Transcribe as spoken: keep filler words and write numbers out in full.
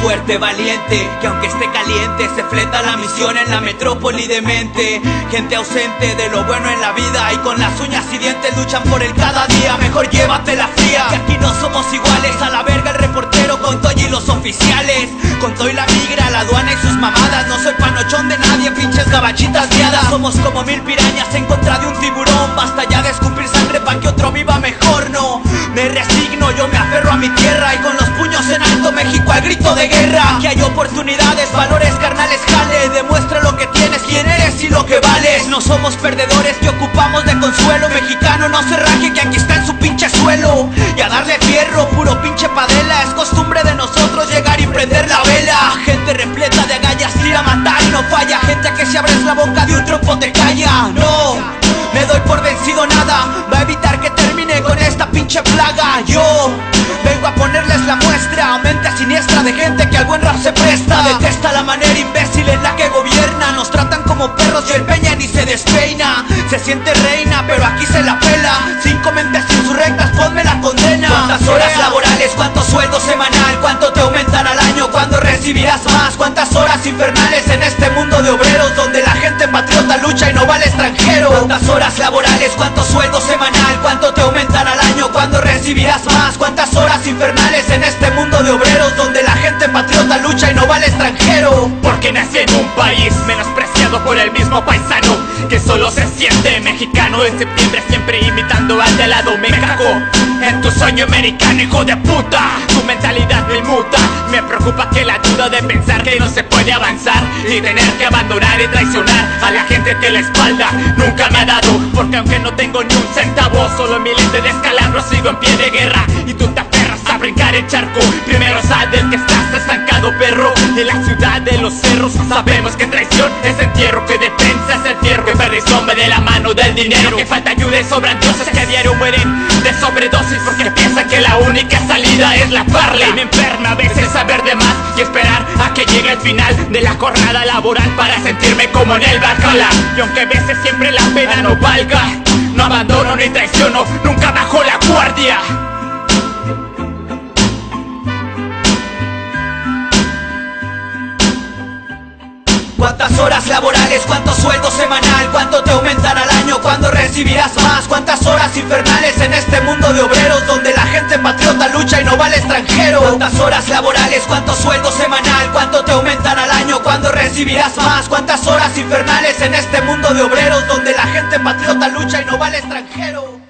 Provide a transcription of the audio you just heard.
fuerte, valiente, que aunque esté caliente se fleta la misión en la metrópoli de mente. Gente ausente de lo bueno en la vida y con las uñas y dientes luchan por el cada día. Mejor llévatela fría, que aquí no somos iguales. A la verga el reportero con Toy y los oficiales, con Toy la migra, la aduana y sus mamadas. No soy panochón de nadie, pinches gabachitas guiadas. Somos como mil pirañas en contra de un tiburón. Basta ya de escupir sangre pa' que otro viva mejor. No me resigno, yo me aferro a mi tierra y con los puños en alto México al grito de guerra. Que hay oportunidades, valores, carnales, jale. Demuestra lo que tienes, quién eres y lo que vales. No somos perdedores que ocupamos de consuelo. Mexicano no se raje que aquí está en su pinche suelo. Y a darle fierro, puro pinche padela. Es costumbre de nosotros llegar y prender la vela. Gente repleta de agallas, ir a matar y no falla. Gente que si abres la boca de un trompo te calla. No, me doy por vencido, nada va a evitar que termine con esta pinche plaga. Yo vengo a ponerles la muestra, mente siniestra de gente que al buen rap se presta. Detesta la manera imbécil en la que gobierna. Nos tratan como perros y el Peña ni se despeina. Se siente reina pero aquí se la pela. Cinco mentes insurrectas, ponme la condena. ¿Cuántas horas laborales? ¿Cuánto sueldo semanal? ¿Cuánto te aumentan al año? ¿Cuándo recibirás más? ¿Cuántas horas infernales en este mundo de obreros donde la gente patriota lucha y no va al extranjero? ¿Cuántas horas laborales? ¿Cuánto sueldo semanal? ¿Cuánto te aumentan al año? ¿Cuándo recibirás más? ¿Cuántas horas infernales en este mundo de obreros donde la gente patriota lucha y no va al extranjero? Porque nací en un país menospreciado por el mismo paisano que solo se siente mexicano. En septiembre siempre imitando al de lado. Me cago en tu sueño americano, hijo de puta. Tu mentalidad me inmuta. Me preocupa que la duda de pensar que no se puede avanzar y tener que abandonar y traicionar a la gente que la espalda nunca me ha dado. Porque aunque no tengo ni un centavo, solo miles de descalabros, sigo en pie de guerra y tú te aferras a brincar el charco. Primero sal del que estás estancado, perro. En la ciudad de los cerros sabemos que traición es entierro, que defensa es el fierro, que perdición va de la mano del dinero, que falta ayuda y sobran dioses que a diario mueren de sobredosis porque piensan que la única salida es la parla. Y me enferma a veces saber de más y esperar a que llegue el final de la jornada laboral para sentirme como en el Valhalla. Y aunque a veces siempre la pena no valga, no abandono ni traiciono, nunca bajo la guardia. ¿Cuántas horas laborales? ¿Cuánto sueldo semanal? ¿Cuánto te aumentan al año? ¿Cuándo recibirás más? ¿Cuántas horas infernales en este mundo de obreros donde la gente patriota lucha y no va al extranjero? ¿Cuántas horas laborales? ¿Cuánto sueldo semanal? ¿Cuánto te aumentan al año? ¿Cuándo recibirás más? ¿Cuántas horas infernales en este mundo de obreros donde la gente patriota lucha y no va al extranjero?